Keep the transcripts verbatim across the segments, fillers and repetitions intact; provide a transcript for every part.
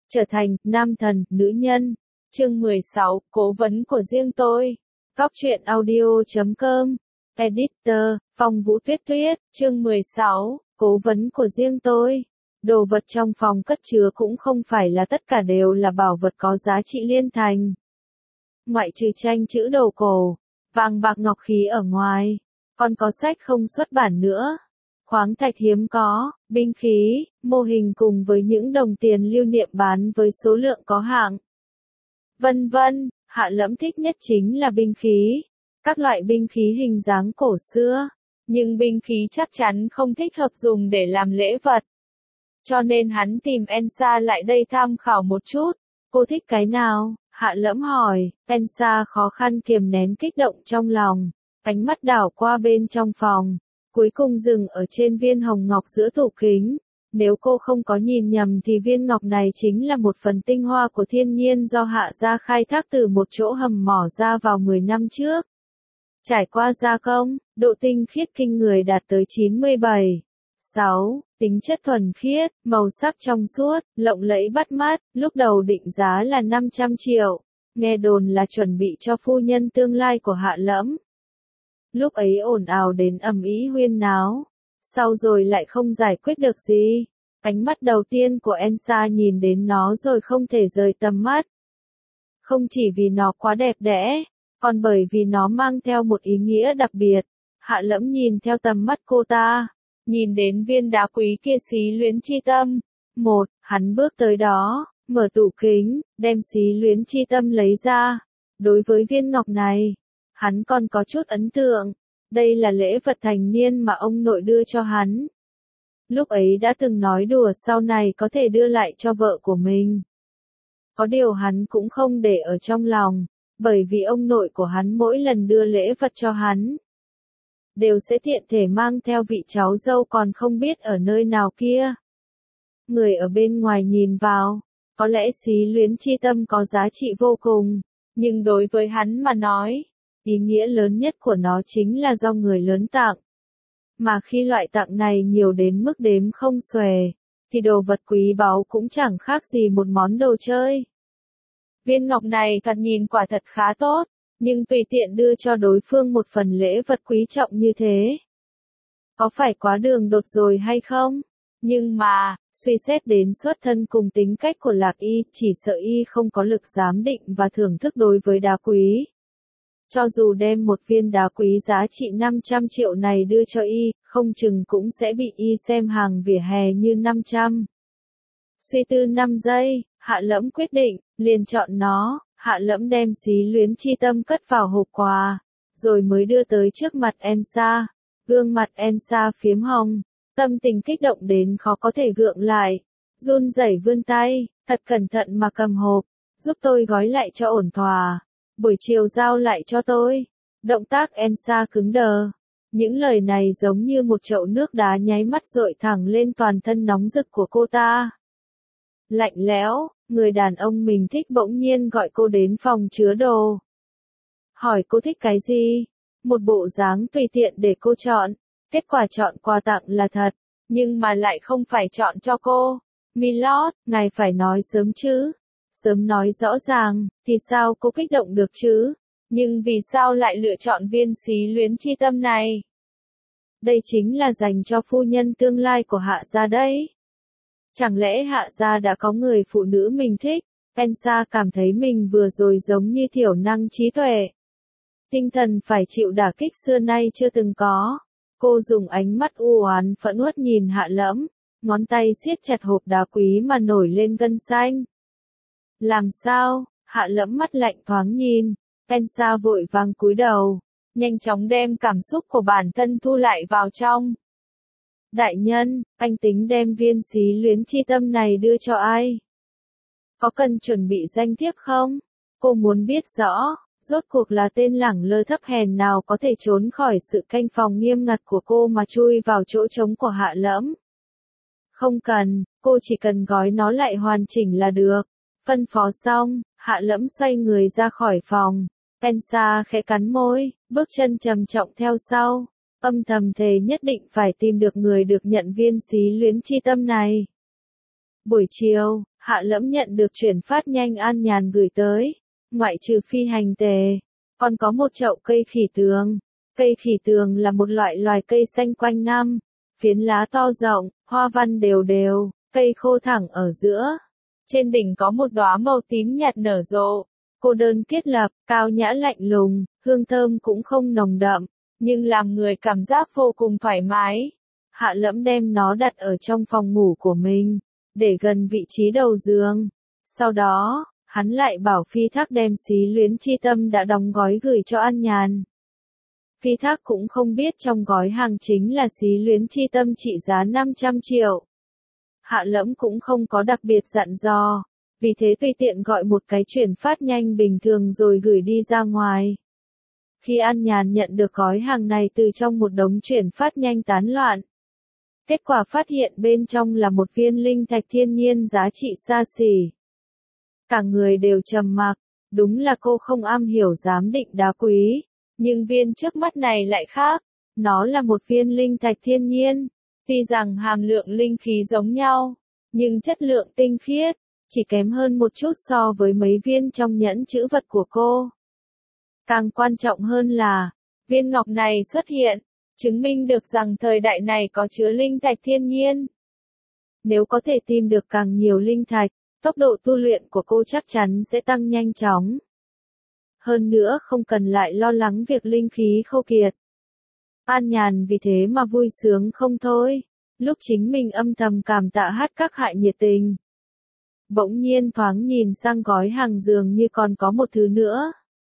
Trở thành nam thần, nữ nhân. Chương mười sáu, cố vấn của riêng tôi. Góc truyện audio chấm com. Editor, Phong Vũ Tuyết Tuyết. Chương mười sáu, cố vấn của riêng tôi. Đồ vật trong phòng cất chứa cũng không phải là tất cả đều là bảo vật có giá trị liên thành. Ngoại trừ tranh chữ đồ cổ, vàng bạc ngọc khí ở ngoài, còn có sách không xuất bản nữa. Khoáng thạch hiếm có, binh khí, mô hình cùng với những đồng tiền lưu niệm bán với số lượng có hạn. Vân vân, Hạ Lẫm thích nhất chính là binh khí. Các loại binh khí hình dáng cổ xưa, nhưng binh khí chắc chắn không thích hợp dùng để làm lễ vật. Cho nên hắn tìm Elsa lại đây tham khảo một chút. Cô thích cái nào? Hạ Lẫm hỏi. Elsa khó khăn kiềm nén kích động trong lòng, ánh mắt đảo qua bên trong phòng, cuối cùng dừng ở trên viên hồng ngọc giữa tủ kính. Nếu cô không có nhìn nhầm thì viên ngọc này chính là một phần tinh hoa của thiên nhiên do Hạ gia khai thác từ một chỗ hầm mỏ ra vào mười năm trước. Trải qua gia công, độ tinh khiết kinh người đạt tới chín mươi bảy phẩy sáu, tính chất thuần khiết, màu sắc trong suốt, lộng lẫy bắt mắt, lúc đầu định giá là năm trăm triệu, nghe đồn là chuẩn bị cho phu nhân tương lai của Hạ Lẫm. Lúc ấy ồn ào đến ầm ĩ huyên náo, sau rồi lại không giải quyết được gì. Ánh mắt đầu tiên của Elsa nhìn đến nó rồi không thể rời tầm mắt. Không chỉ vì nó quá đẹp đẽ, còn bởi vì nó mang theo một ý nghĩa đặc biệt. Hạ Lẫm nhìn theo tầm mắt cô ta, nhìn đến viên đá quý kia xí luyến chi tâm. Một, hắn bước tới đó, mở tủ kính, đem xí luyến chi tâm lấy ra. Đối với viên ngọc này, hắn còn có chút ấn tượng. Đây là lễ vật thành niên mà ông nội đưa cho hắn. Lúc ấy đã từng nói đùa sau này có thể đưa lại cho vợ của mình. Có điều hắn cũng không để ở trong lòng, bởi vì ông nội của hắn mỗi lần đưa lễ vật cho hắn, đều sẽ tiện thể mang theo vị cháu dâu còn không biết ở nơi nào kia. Người ở bên ngoài nhìn vào, có lẽ xí luyến chi tâm có giá trị vô cùng, nhưng đối với hắn mà nói, ý nghĩa lớn nhất của nó chính là do người lớn tặng. Mà khi loại tặng này nhiều đến mức đếm không xuể, thì đồ vật quý báu cũng chẳng khác gì một món đồ chơi. Viên ngọc này thật nhìn quả thật khá tốt, nhưng tùy tiện đưa cho đối phương một phần lễ vật quý trọng như thế, có phải quá đường đột rồi hay không? Nhưng mà, suy xét đến xuất thân cùng tính cách của Lạc Y, chỉ sợ y không có lực giám định và thưởng thức đối với đá quý. Cho dù đem một viên đá quý giá trị năm trăm triệu này đưa cho y, không chừng cũng sẽ bị y xem hàng vỉa hè như năm trăm. Suy tư năm giây, Hạ Lẫm quyết định, liền chọn nó. Hạ Lẫm đem xí luyến chi tâm cất vào hộp quà, rồi mới đưa tới trước mặt Elsa. Gương mặt Elsa phiếm hồng, tâm tình kích động đến khó có thể gượng lại, run rẩy vươn tay, thật cẩn thận mà cầm hộp, giúp tôi gói lại cho ổn thỏa. Buổi chiều giao lại cho tôi. Động tác Elsa cứng đờ. Những lời này giống như một chậu nước đá nháy mắt dội thẳng lên toàn thân nóng rực của cô ta. Lạnh lẽo, người đàn ông mình thích bỗng nhiên gọi cô đến phòng chứa đồ. Hỏi cô thích cái gì? Một bộ dáng tùy tiện để cô chọn. Kết quả chọn quà tặng là thật, nhưng mà lại không phải chọn cho cô. Milord, ngài phải nói sớm chứ. Sớm nói rõ ràng, thì sao cô kích động được chứ? Nhưng vì sao lại lựa chọn viên xí luyến chi tâm này? Đây chính là dành cho phu nhân tương lai của Hạ gia đấy. Chẳng lẽ Hạ gia đã có người phụ nữ mình thích? Elsa cảm thấy mình vừa rồi giống như thiểu năng trí tuệ. Tinh thần phải chịu đả kích xưa nay chưa từng có. Cô dùng ánh mắt u oán phẫn uất nhìn Hạ Lẫm, ngón tay siết chặt hộp đá quý mà nổi lên gân xanh. Làm sao? Hạ Lẫm mắt lạnh thoáng nhìn, Elsa vội vàng cúi đầu, nhanh chóng đem cảm xúc của bản thân thu lại vào trong. Đại nhân, anh tính đem viên xí luyến chi tâm này đưa cho ai? Có cần chuẩn bị danh thiếp không? Cô muốn biết rõ, rốt cuộc là tên lẳng lơ thấp hèn nào có thể trốn khỏi sự canh phòng nghiêm ngặt của cô mà chui vào chỗ trống của Hạ Lẫm. Không cần, cô chỉ cần gói nó lại hoàn chỉnh là được. Phân phó xong, Hạ Lẫm xoay người ra khỏi phòng. Elsa khẽ cắn môi, bước chân trầm trọng theo sau, âm thầm thề nhất định phải tìm được người được nhận viên xí luyến chi tâm này. Buổi chiều, Hạ Lẫm nhận được chuyển phát nhanh An Nhàn gửi tới, ngoại trừ phi hành tề, còn có một chậu cây khỉ tường. Cây khỉ tường là một loại loài cây xanh quanh năm, phiến lá to rộng, hoa văn đều đều, cây khô thẳng ở giữa. Trên đỉnh có một đóa màu tím nhạt nở rộ, cô đơn kết lập, cao nhã lạnh lùng, hương thơm cũng không nồng đậm, nhưng làm người cảm giác vô cùng thoải mái. Hạ Lẫm đem nó đặt ở trong phòng ngủ của mình, để gần vị trí đầu giường. Sau đó, hắn lại bảo Phi Thác đem xí luyến chi tâm đã đóng gói gửi cho An Nhàn. Phi Thác cũng không biết trong gói hàng chính là xí luyến chi tâm trị giá năm trăm triệu. Hạ Lẫm cũng không có đặc biệt dặn dò, vì thế tùy tiện gọi một cái chuyển phát nhanh bình thường rồi gửi đi ra ngoài. Khi An Nhàn nhận được gói hàng này từ trong một đống chuyển phát nhanh tán loạn, kết quả phát hiện bên trong là một viên linh thạch thiên nhiên giá trị xa xỉ. Cả người đều trầm mặc, đúng là cô không am hiểu giám định đá quý, nhưng viên trước mắt này lại khác, nó là một viên linh thạch thiên nhiên, tuy rằng hàm lượng linh khí giống nhau, nhưng chất lượng tinh khiết, chỉ kém hơn một chút so với mấy viên trong nhẫn trữ vật của cô. Càng quan trọng hơn là, viên ngọc này xuất hiện, chứng minh được rằng thời đại này có chứa linh thạch thiên nhiên. Nếu có thể tìm được càng nhiều linh thạch, tốc độ tu luyện của cô chắc chắn sẽ tăng nhanh chóng. Hơn nữa không cần lại lo lắng việc linh khí khô kiệt. An Nhàn vì thế mà vui sướng không thôi, lúc chính mình âm thầm cảm tạ Hát Các Hạ nhiệt tình. Bỗng nhiên thoáng nhìn sang gói hàng dường như còn có một thứ nữa.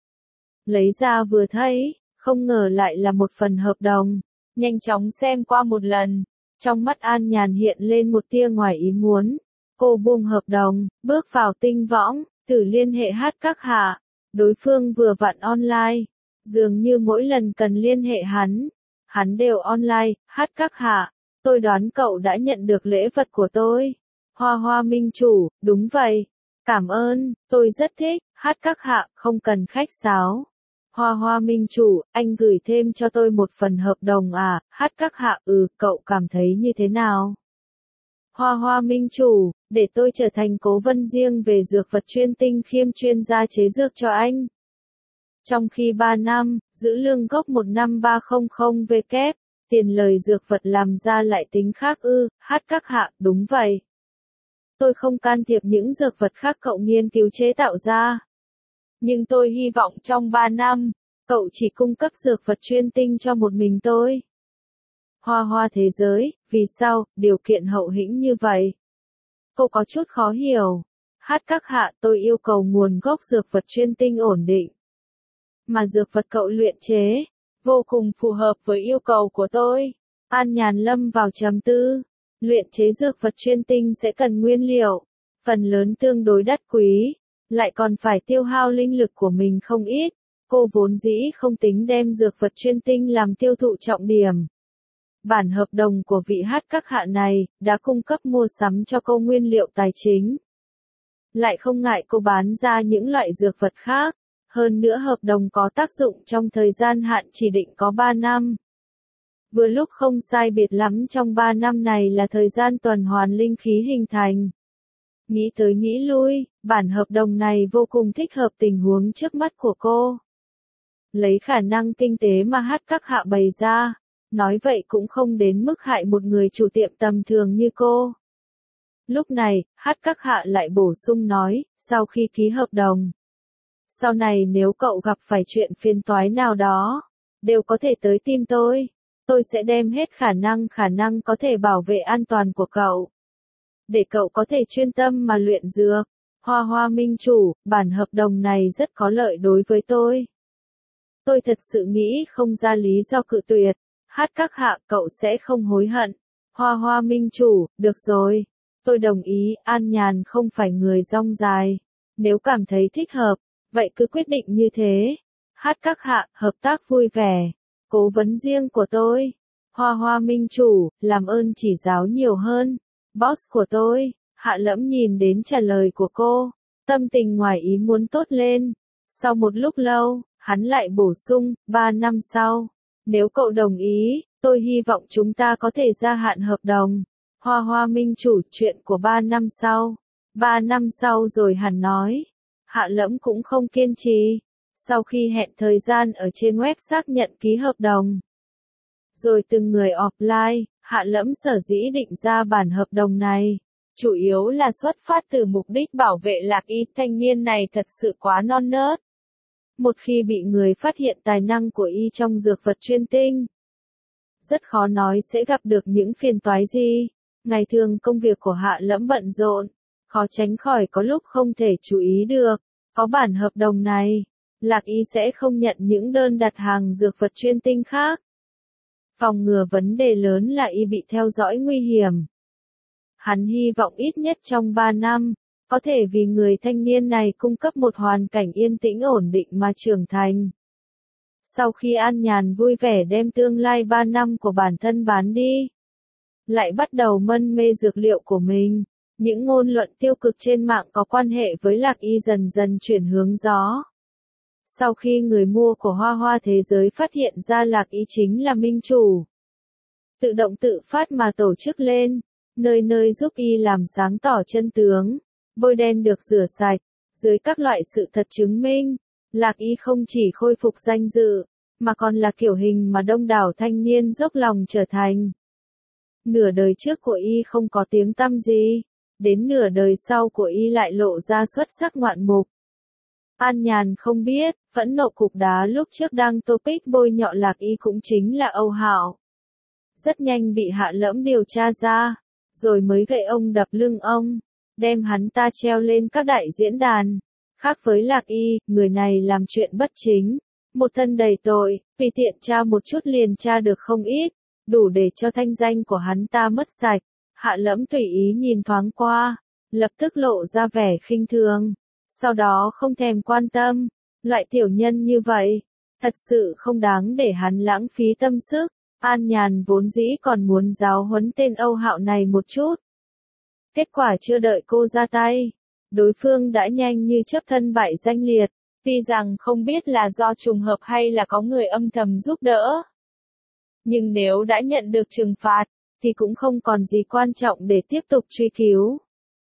Lấy ra vừa thấy, không ngờ lại là một phần hợp đồng. Nhanh chóng xem qua một lần, trong mắt An Nhàn hiện lên một tia ngoài ý muốn. Cô buông hợp đồng, bước vào tinh võng, thử liên hệ Hát Các Hạ. Đối phương vừa vặn online, dường như mỗi lần cần liên hệ hắn, hắn đều online. Hát Các Hạ, tôi đoán cậu đã nhận được lễ vật của tôi. Hoa Hoa Minh Chủ, đúng vậy. Cảm ơn, tôi rất thích. Hát Các Hạ, không cần khách sáo. Hoa Hoa Minh Chủ, anh gửi thêm cho tôi một phần hợp đồng à? Hát Các Hạ, ừ, cậu cảm thấy như thế nào? Hoa Hoa Minh Chủ, để tôi trở thành cố vấn riêng về dược vật chuyên tinh khiêm chuyên gia chế dược cho anh. Trong khi ba năm, giữ lương gốc một năm ba trăm vê kép, tiền lời dược vật làm ra lại tính khác ư? Hát Các Hạ, đúng vậy. Tôi không can thiệp những dược vật khác cậu nghiên cứu chế tạo ra. Nhưng tôi hy vọng trong ba năm, cậu chỉ cung cấp dược vật chuyên tinh cho một mình tôi. Hoa Hoa thế giới, vì sao, điều kiện hậu hĩnh như vậy? Cô có chút khó hiểu. Hát Các Hạ, tôi yêu cầu nguồn gốc dược vật chuyên tinh ổn định. Mà dược vật cậu luyện chế, vô cùng phù hợp với yêu cầu của tôi. An Nhàn lâm vào trầm tư. Luyện chế dược vật chuyên tinh sẽ cần nguyên liệu, phần lớn tương đối đắt quý, lại còn phải tiêu hao linh lực của mình không ít. Cô vốn dĩ không tính đem dược vật chuyên tinh làm tiêu thụ trọng điểm. Bản hợp đồng của vị Hát Các Hạ này đã cung cấp mua sắm cho cô nguyên liệu tài chính. Lại không ngại cô bán ra những loại dược vật khác. Hơn nữa hợp đồng có tác dụng trong thời gian hạn chỉ định có ba năm. Vừa lúc không sai biệt lắm trong ba năm này là thời gian tuần hoàn linh khí hình thành. Nghĩ tới nghĩ lui, bản hợp đồng này vô cùng thích hợp tình huống trước mắt của cô. Lấy khả năng kinh tế mà Hát Các Hạ bày ra, nói vậy cũng không đến mức hại một người chủ tiệm tầm thường như cô. Lúc này, Hát Các Hạ lại bổ sung nói, sau khi ký hợp đồng. Sau này nếu cậu gặp phải chuyện phiền toái nào đó, đều có thể tới tìm tôi. Tôi sẽ đem hết khả năng khả năng có thể bảo vệ an toàn của cậu. Để cậu có thể chuyên tâm mà luyện dược. Hoa Hoa Minh Chủ, bản hợp đồng này rất có lợi đối với tôi. Tôi thật sự nghĩ không ra lý do cự tuyệt. Hát Các Hạ, cậu sẽ không hối hận. Hoa Hoa Minh Chủ, được rồi. Tôi đồng ý, An Nhàn không phải người rong dài. Nếu cảm thấy thích hợp, vậy cứ quyết định như thế. Hát Các Hạ, hợp tác vui vẻ. Cố vấn riêng của tôi. Hoa Hoa Minh Chủ, làm ơn chỉ giáo nhiều hơn. Boss của tôi. Hạ Lẫm nhìn đến trả lời của cô, tâm tình ngoài ý muốn tốt lên. Sau một lúc lâu, hắn lại bổ sung, ba năm sau. Nếu cậu đồng ý, tôi hy vọng chúng ta có thể gia hạn hợp đồng. Hoa Hoa Minh Chủ, chuyện của ba năm sau. Ba năm sau rồi hẳn nói. Hạ Lẫm cũng không kiên trì. Sau khi hẹn thời gian ở trên web xác nhận ký hợp đồng, rồi từng người offline, Hạ Lẫm sở dĩ định ra bản hợp đồng này, chủ yếu là xuất phát từ mục đích bảo vệ Lạc Y. Thanh niên này thật sự quá non nớt. Một khi bị người phát hiện tài năng của y trong dược vật chuyên tinh, rất khó nói sẽ gặp được những phiền toái gì. Ngày thường công việc của Hạ Lẫm bận rộn, khó tránh khỏi có lúc không thể chú ý được. Có bản hợp đồng này, Lạc Y sẽ không nhận những đơn đặt hàng dược vật chuyên tinh khác. Phòng ngừa vấn đề lớn là y bị theo dõi nguy hiểm. Hắn hy vọng ít nhất trong ba năm, có thể vì người thanh niên này cung cấp một hoàn cảnh yên tĩnh ổn định mà trưởng thành. Sau khi an nhàn vui vẻ đem tương lai ba năm của bản thân bán đi, lại bắt đầu mân mê dược liệu của mình, những ngôn luận tiêu cực trên mạng có quan hệ với Lạc Y dần dần chuyển hướng gió. Sau khi người mua của Hoa Hoa Thế Giới phát hiện ra Lạc Y chính là minh chủ, tự động tự phát mà tổ chức lên, nơi nơi giúp y làm sáng tỏ chân tướng, bôi đen được rửa sạch, dưới các loại sự thật chứng minh, Lạc Y không chỉ khôi phục danh dự, mà còn là kiểu hình mà đông đảo thanh niên dốc lòng trở thành. Nửa đời trước của y không có tiếng tăm gì, đến nửa đời sau của y lại lộ ra xuất sắc ngoạn mục. An nhàn không biết, phẫn nộ cục đá lúc trước đang topic bôi nhọ Lạc Y cũng chính là Âu Hạo. Rất nhanh bị Hạ Lẫm điều tra ra, rồi mới gậy ông đập lưng ông, đem hắn ta treo lên các đại diễn đàn. Khác với Lạc Y, người này làm chuyện bất chính, một thân đầy tội, vì tiện tra một chút liền tra được không ít, đủ để cho thanh danh của hắn ta mất sạch. Hạ Lẫm tùy ý nhìn thoáng qua, lập tức lộ ra vẻ khinh thường, sau đó không thèm quan tâm, loại tiểu nhân như vậy, thật sự không đáng để hắn lãng phí tâm sức. An nhàn vốn dĩ còn muốn giáo huấn tên Âu Hạo này một chút. Kết quả chưa đợi cô ra tay, đối phương đã nhanh như chớp thân bại danh liệt, tuy rằng không biết là do trùng hợp hay là có người âm thầm giúp đỡ. Nhưng nếu đã nhận được trừng phạt, thì cũng không còn gì quan trọng để tiếp tục truy cứu.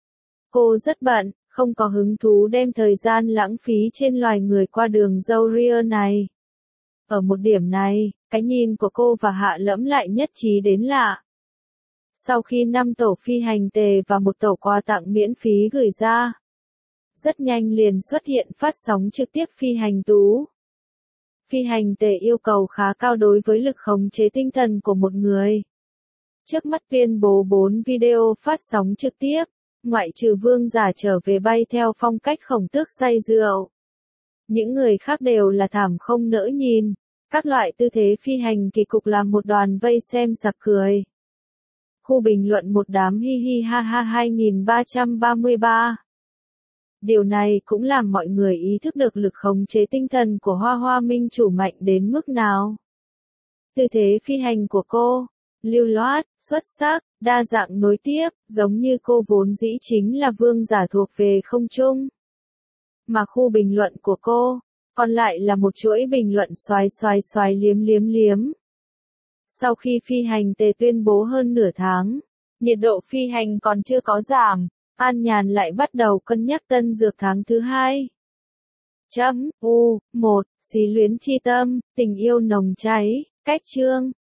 Cô rất bận, không có hứng thú đem thời gian lãng phí trên loài người qua đường dâu ria này. Ở một điểm này, cái nhìn của cô và Hạ Lẫm lại nhất trí đến lạ. Sau khi năm tổ phi hành tề và một tổ quà tặng miễn phí gửi ra, rất nhanh liền xuất hiện phát sóng trực tiếp phi hành tú. Phi hành tề yêu cầu khá cao đối với lực khống chế tinh thần của một người. Trước mắt tuyên bố bốn video phát sóng trực tiếp, ngoại trừ vương giả trở về bay theo phong cách Khổng Tước say rượu. Những người khác đều là thảm không nỡ nhìn, các loại tư thế phi hành kỳ cục làm một đoàn vây xem sặc cười. Khu bình luận một đám hi hi ha ha hai nghìn ba trăm ba mươi ba. Điều này cũng làm mọi người ý thức được lực khống chế tinh thần của Hoa Hoa minh chủ mạnh đến mức nào. Tư thế phi hành của cô, lưu loát, xuất sắc, đa dạng nối tiếp, giống như cô vốn dĩ chính là vương giả thuộc về không trung. Mà khu bình luận của cô, còn lại là một chuỗi bình luận xoái xoái xoái liếm liếm liếm. Sau khi phi hành tề tuyên bố hơn nửa tháng, nhiệt độ phi hành còn chưa có giảm, An nhàn lại bắt đầu cân nhắc tân dược tháng thứ hai. Chấm, U, một, xí luyến chi tâm, tình yêu nồng cháy, cách chương.